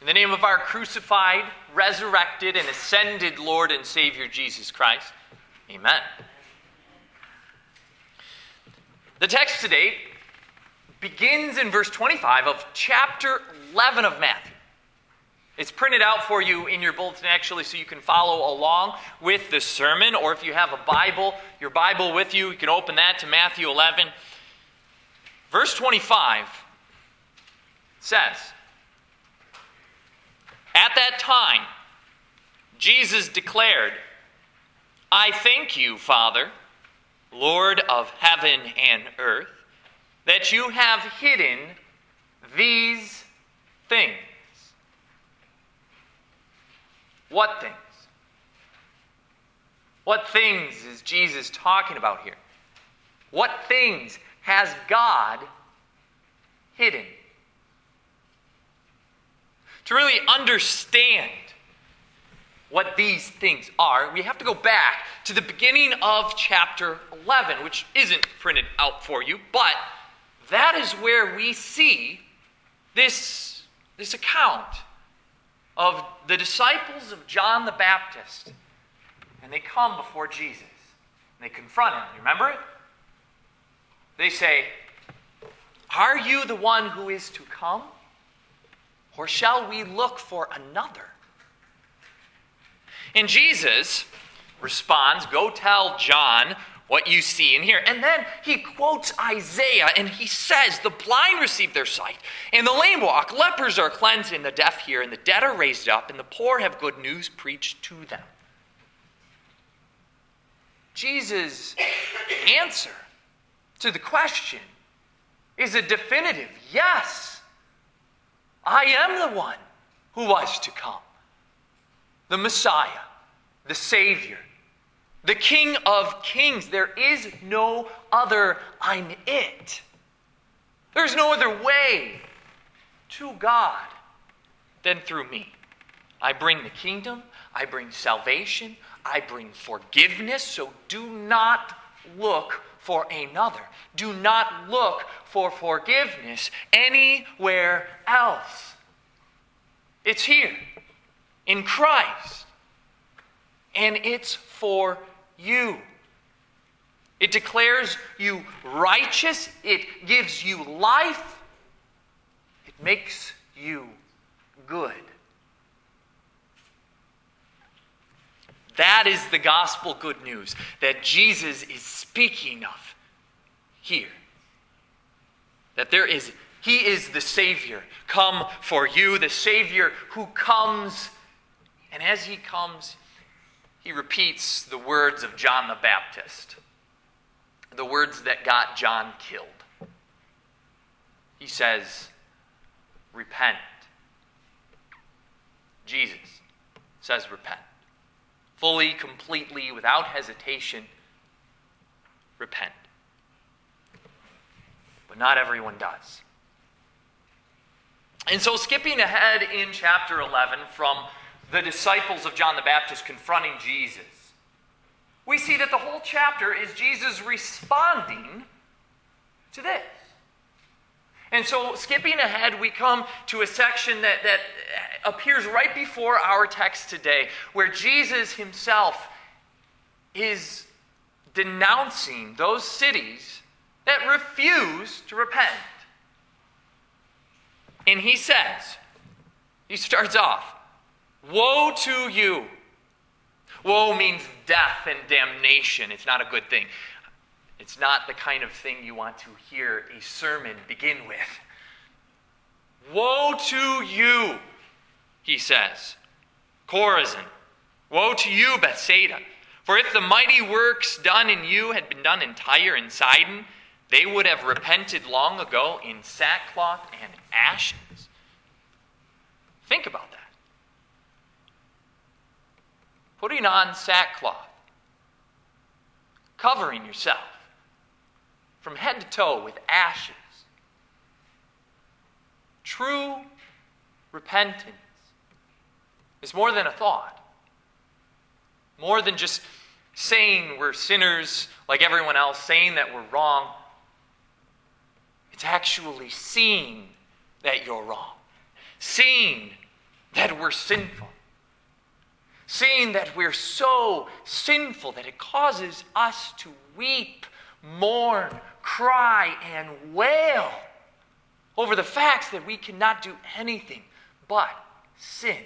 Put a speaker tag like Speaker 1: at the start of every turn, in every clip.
Speaker 1: In the name of our crucified, resurrected, and ascended Lord and Savior Jesus Christ, amen. The text today begins in verse 25 of chapter 11 of Matthew. It's printed out for you in your bulletin, actually, so you can follow along with the sermon. Or if you have a Bible, your Bible with you, you can open that to Matthew 11. Verse 25 says, "At that time, Jesus declared, 'I thank you, Father, Lord of heaven and earth, that you have hidden these things.'" What things? What things is Jesus talking about here? What things has God hidden? To really understand what these things are, we have to go back to the beginning of chapter 11, which isn't printed out for you, but that is where we see this account of the disciples of John the Baptist. And they come before Jesus. And they confront him. You remember it? They say, "Are you the one who is to come? Or shall we look for another?" And Jesus responds, "Go tell John what you see and hear." And then he quotes Isaiah and he says, "The blind receive their sight, and the lame walk, lepers are cleansed, and the deaf hear, and the dead are raised up, and the poor have good news preached to them." Jesus' answer to the question is a definitive yes. I am the one who was to come. The Messiah, the Savior, the King of Kings. There is no other. I'm it. There's no other way to God than through me. I bring the kingdom. I bring salvation. I bring forgiveness. So do not look for another. Do not look for forgiveness anywhere else. It's here in Christ. And it's for you. It declares you righteous. It gives you life. It makes you good. That is the gospel good news that Jesus is speaking of here. That He is the Savior come for you, the Savior who comes, and as He comes, He repeats the words of John the Baptist, the words that got John killed. He says, "Repent." Jesus says, "Repent." Fully, completely, without hesitation, repent. But not everyone does. And so skipping ahead in chapter 11 from the disciples of John the Baptist confronting Jesus, we see that the whole chapter is Jesus responding to this. And so skipping ahead, we come to a section that appears right before our text today, where Jesus himself is denouncing those cities that refuse to repent. And he says, he starts off, "Woe to you." Woe means death and damnation. It's not a good thing. It's not the kind of thing you want to hear a sermon begin with. "Woe to you," he says. "Chorazin, woe to you, Bethsaida. For if the mighty works done in you had been done in Tyre and Sidon, they would have repented long ago in sackcloth and ashes." Think about that. Putting on sackcloth, covering yourself from head to toe with ashes. True repentance is more than a thought. More than just saying we're sinners like everyone else, saying that we're wrong. It's actually seeing that you're wrong. Seeing that we're sinful. Seeing that we're so sinful that it causes us to weep, mourn, cry, and wail over the facts that we cannot do anything but sin.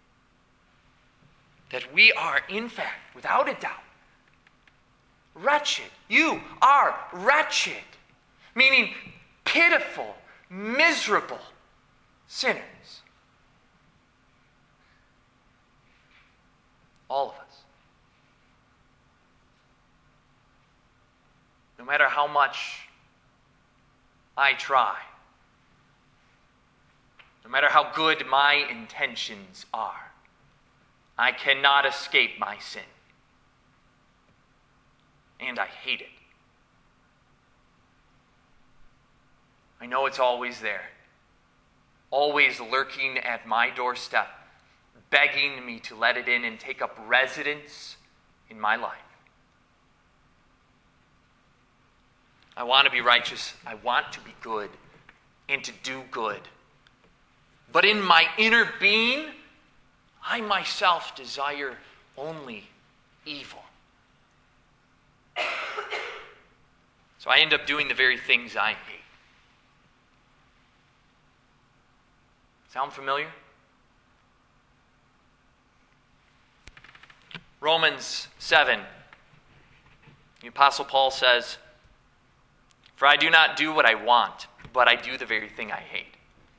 Speaker 1: That we are, in fact, without a doubt, wretched. You are wretched, meaning pitiful, miserable sinners. All of us. No matter how much I try, no matter how good my intentions are, I cannot escape my sin. And I hate it. I know it's always there, always lurking at my doorstep, begging me to let it in and take up residence in my life. I want to be righteous. I want to be good and to do good. But in my inner being, I myself desire only evil. So I end up doing the very things I hate. Sound familiar? Romans 7, the Apostle Paul says, "For I do not do what I want, but I do the very thing I hate.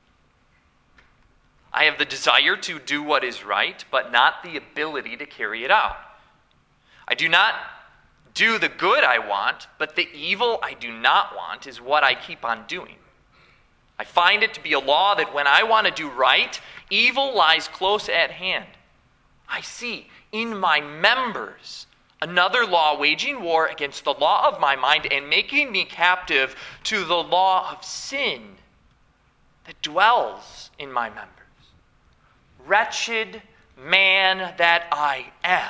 Speaker 1: I have the desire to do what is right, but not the ability to carry it out. I do not do the good I want, but the evil I do not want is what I keep on doing. I find it to be a law that when I want to do right, evil lies close at hand. I see in my members another law waging war against the law of my mind and making me captive to the law of sin that dwells in my members. Wretched man that I am."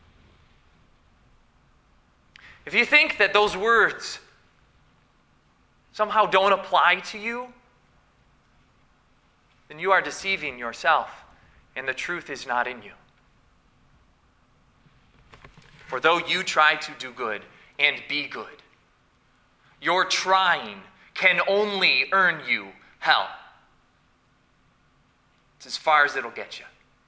Speaker 1: If you think that those words somehow don't apply to you, then you are deceiving yourself, and the truth is not in you. For though you try to do good and be good, your trying can only earn you hell. It's as far as it'll get you.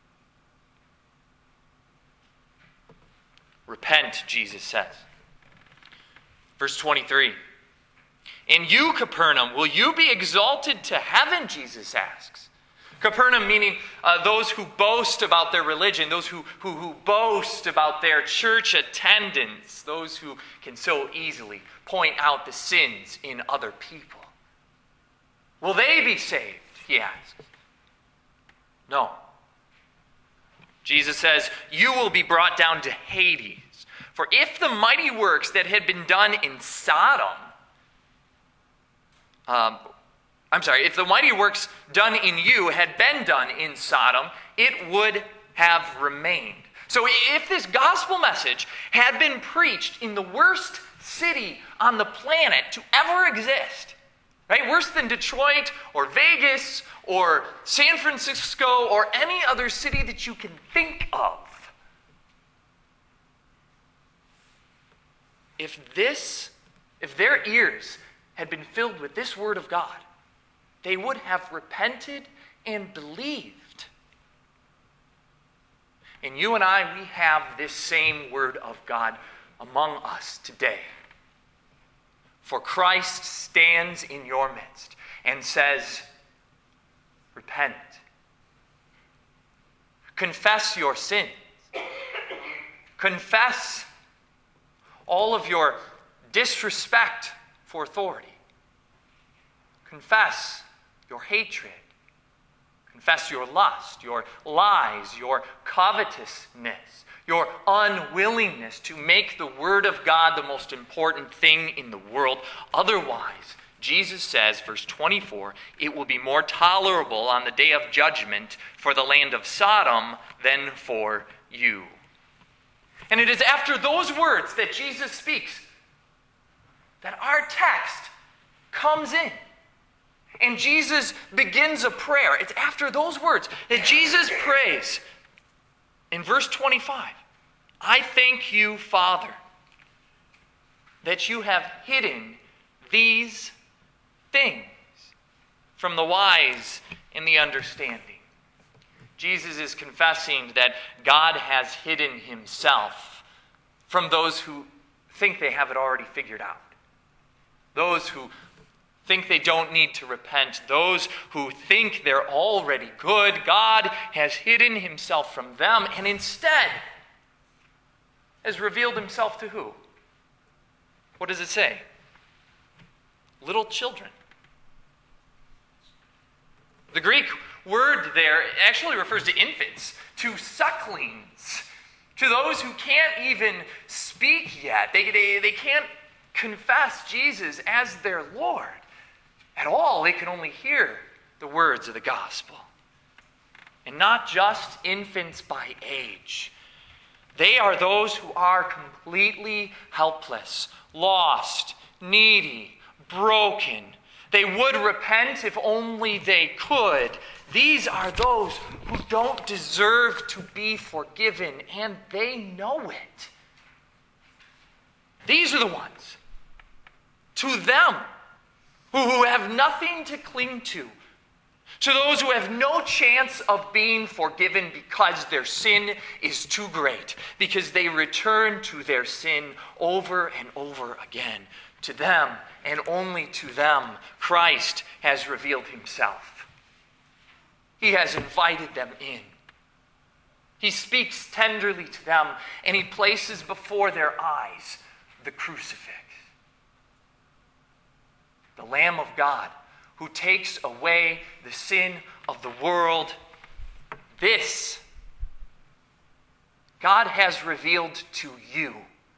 Speaker 1: Repent, Jesus says. Verse 23. "And you, Capernaum, will you be exalted to heaven?" Jesus asks. Capernaum meaning those who boast about their religion, those who boast about their church attendance, those who can so easily point out the sins in other people. Will they be saved? He asks. No. Jesus says, "You will be brought down to Hades. For if the mighty works that had been done in Sodom, if the mighty works done in you had been done in Sodom, it would have remained." So if this gospel message had been preached in the worst city on the planet to ever exist, right? Worse than Detroit or Vegas or San Francisco or any other city that you can think of. If their ears had been filled with this word of God, they would have repented and believed. And you and I, we have this same word of God among us today. For Christ stands in your midst and says, repent. Confess your sins. Confess all of your disrespect for authority. Confess your hatred. Confess your lust, your lies, your covetousness, your unwillingness to make the Word of God the most important thing in the world. Otherwise, Jesus says, verse 24, it will be more tolerable on the day of judgment for the land of Sodom than for you. And it is after those words that Jesus speaks that our text comes in. And Jesus begins a prayer. It's after those words that Jesus prays. In verse 25, I thank you, Father, that you have hidden these things from the wise and the understanding. Jesus is confessing that God has hidden himself from those who think they have it already figured out. Those who think they don't need to repent. Those who think they're already good. God has hidden himself from them and instead has revealed himself to who? What does it say? Little children. The Greek word there actually refers to infants, to sucklings, to those who can't even speak yet. They can't confess Jesus as their Lord at all. They can only hear the words of the gospel. And not just infants by age. They are those who are completely helpless, lost, needy, broken. They would repent if only they could. These are those who don't deserve to be forgiven, and they know it. These are the ones, to them, who have nothing to cling to those who have no chance of being forgiven because their sin is too great, because they return to their sin over and over again. To them, and only to them, Christ has revealed himself. He has invited them in. He speaks tenderly to them, and he places before their eyes the crucifix. The Lamb of God, who takes away the sin of the world. This God has revealed to you.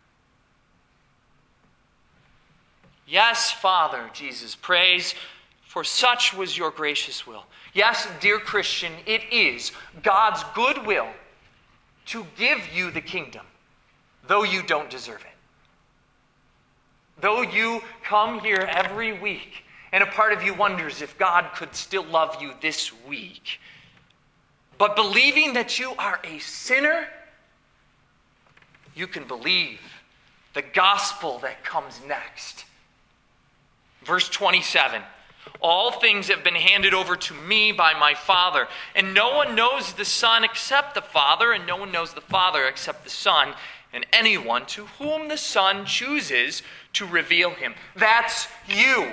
Speaker 1: Yes, Father, Jesus prays, for such was your gracious will. Yes, dear Christian, it is God's good will to give you the kingdom, though you don't deserve it. Though you come here every week, and a part of you wonders if God could still love you this week. But believing that you are a sinner, you can believe the gospel that comes next. Verse 27, all things have been handed over to me by my Father, and no one knows the Son except the Father, and no one knows the Father except the Son, and anyone to whom the Son chooses to reveal him. That's you.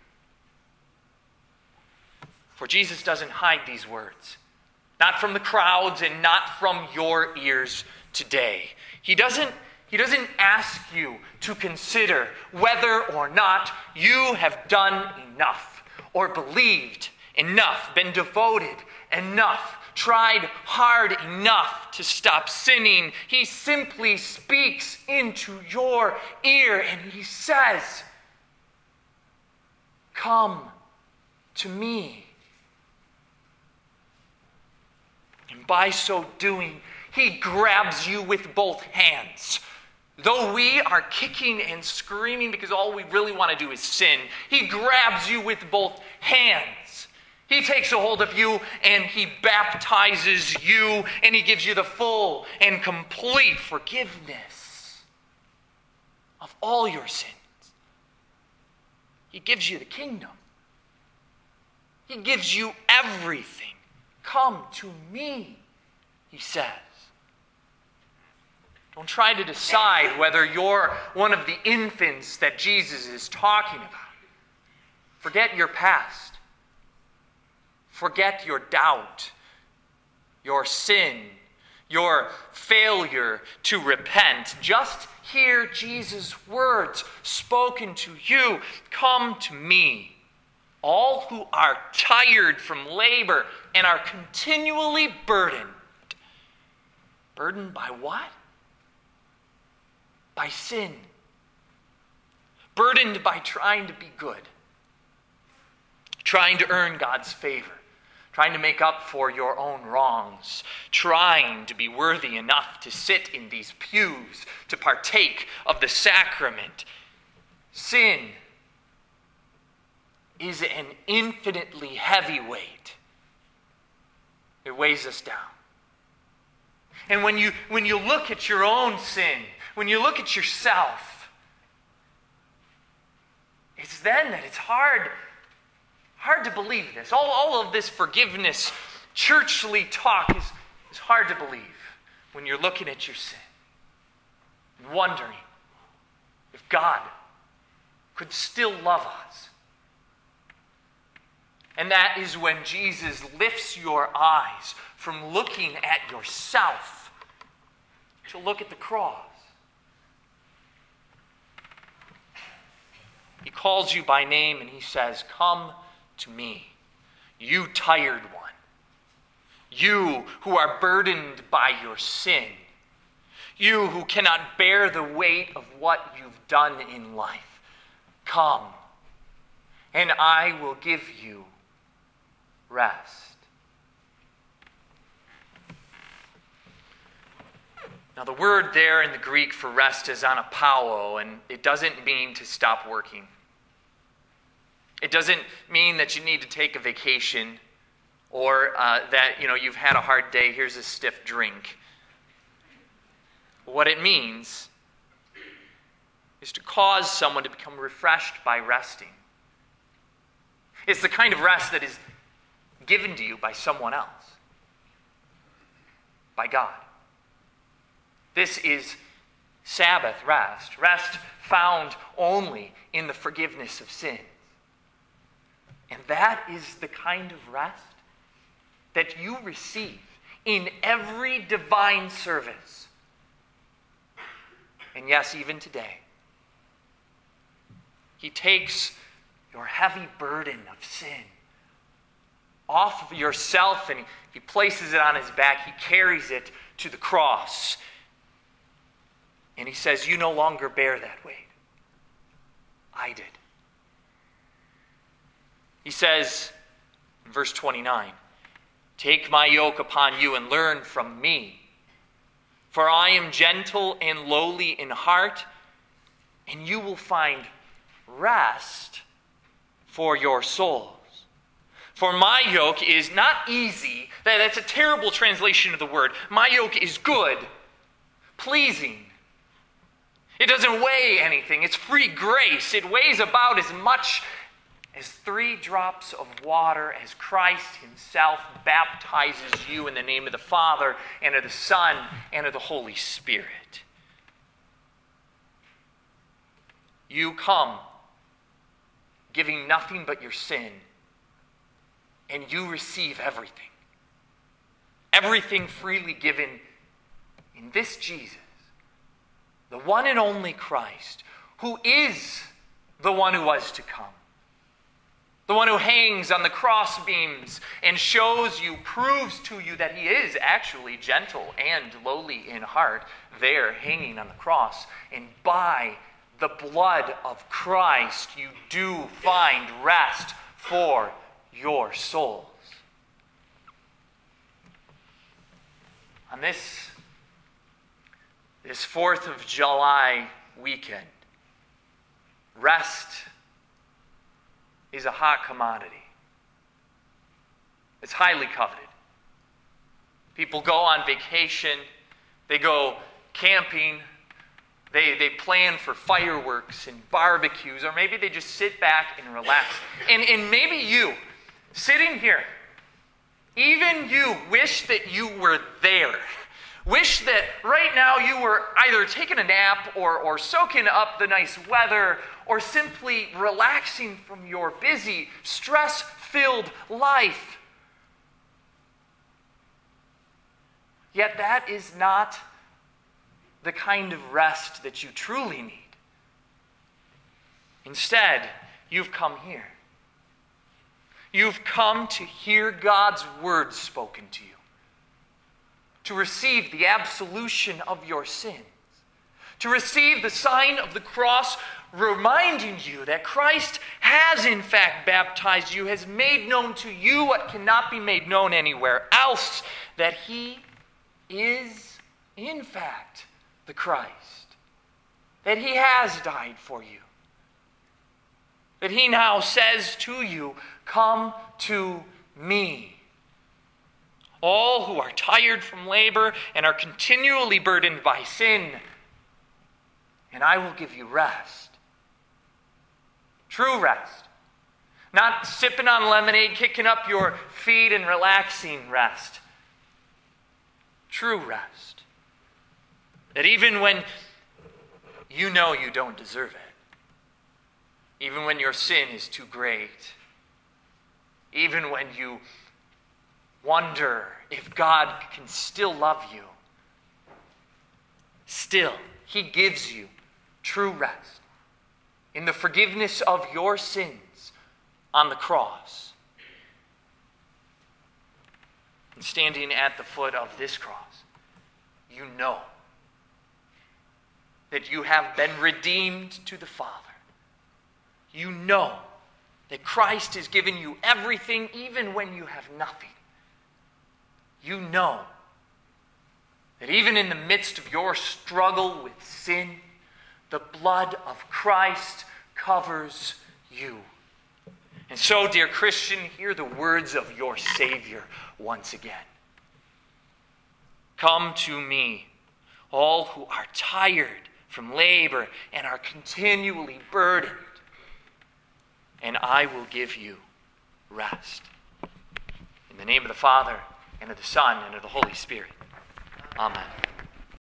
Speaker 1: For Jesus doesn't hide these words, not from the crowds and not from your ears today. He doesn't ask you to consider whether or not you have done enough or believed enough, been devoted enough, tried hard enough to stop sinning. He simply speaks into your ear and he says, "Come to me." And by so doing, he grabs you with both hands. Though we are kicking and screaming because all we really want to do is sin, he grabs you with both hands. He takes a hold of you and he baptizes you and he gives you the full and complete forgiveness of all your sins. He gives you the kingdom. He gives you everything. Come to me, he says. Don't try to decide whether you're one of the infants that Jesus is talking about. Forget your past. Forget your doubt, your sin, your failure to repent. Just hear Jesus' words spoken to you. Come to me, all who are tired from labor and are continually burdened. Burdened by what? By sin. Burdened by trying to be good. Trying to earn God's favor. Trying to make up for your own wrongs. Trying to be worthy enough to sit in these pews, to partake of the sacrament. Sin. is an infinitely heavy weight. It weighs us down. And when you look at your own sin, when you look at yourself, it's then that it's hard to believe this. All of this forgiveness, churchly talk is hard to believe when you're looking at your sin and wondering if God could still love us. And that is when Jesus lifts your eyes from looking at yourself to look at the cross. He calls you by name and he says, "Come to me, you tired one, you who are burdened by your sin, you who cannot bear the weight of what you've done in life. Come, and I will give you rest." Now, the word there in the Greek for rest is anapao, and it doesn't mean to stop working. It doesn't mean that you need to take a vacation or that you've had a hard day, here's a stiff drink. What it means is to cause someone to become refreshed by resting. It's the kind of rest that is given to you by someone else, by God. This is Sabbath rest, rest found only in the forgiveness of sins. And that is the kind of rest that you receive in every divine service. And yes, even today, he takes your heavy burden of sin off of yourself and he places it on his back. He carries it to the cross. And he says, "You no longer bear that weight. I did." He says in verse 29, "Take my yoke upon you and learn from me. For I am gentle and lowly in heart, and you will find rest for your souls. For my yoke is not easy." That's a terrible translation of the word. My yoke is good, pleasing. It doesn't weigh anything. It's free grace. It weighs about as much as 3 drops of water as Christ himself baptizes you in the name of the Father and of the Son and of the Holy Spirit. You come giving nothing but your sin, and you receive everything. Everything freely given in this Jesus, the one and only Christ, who is the one who was to come. The one who hangs on the cross beams and shows you, proves to you that he is actually gentle and lowly in heart, there hanging on the cross. And by the blood of Christ, you do find rest for your souls. On this 4th of July weekend, rest is a hot commodity. It's highly coveted. People go on vacation, they go camping, they plan for fireworks and barbecues, or maybe they just sit back and relax. And maybe you, sitting here, even you wish that you were there. Wish that right now you were either taking a nap or soaking up the nice weather or simply relaxing from your busy, stress-filled life. Yet that is not the kind of rest that you truly need. Instead, you've come here. You've come to hear God's word spoken to you, to receive the absolution of your sins, to receive the sign of the cross reminding you that Christ has in fact baptized you, has made known to you what cannot be made known anywhere else, that he is in fact the Christ, that he has died for you, that he now says to you, come to me. All who are tired from labor and are continually burdened by sin, and I will give you rest. True rest. Not sipping on lemonade, kicking up your feet and relaxing rest. True rest. That even when you know you don't deserve it, even when your sin is too great, even when you wonder if God can still love you, still, he gives you true rest in the forgiveness of your sins on the cross. And standing at the foot of this cross, you know that you have been redeemed to the Father. You know that Christ has given you everything even when you have nothing. You know that even in the midst of your struggle with sin, the blood of Christ covers you. And so, dear Christian, hear the words of your Savior once again. Come to me, all who are tired from labor and are continually burdened, and I will give you rest. In the name of the Father, and of the Son, and of the Holy Spirit. Amen.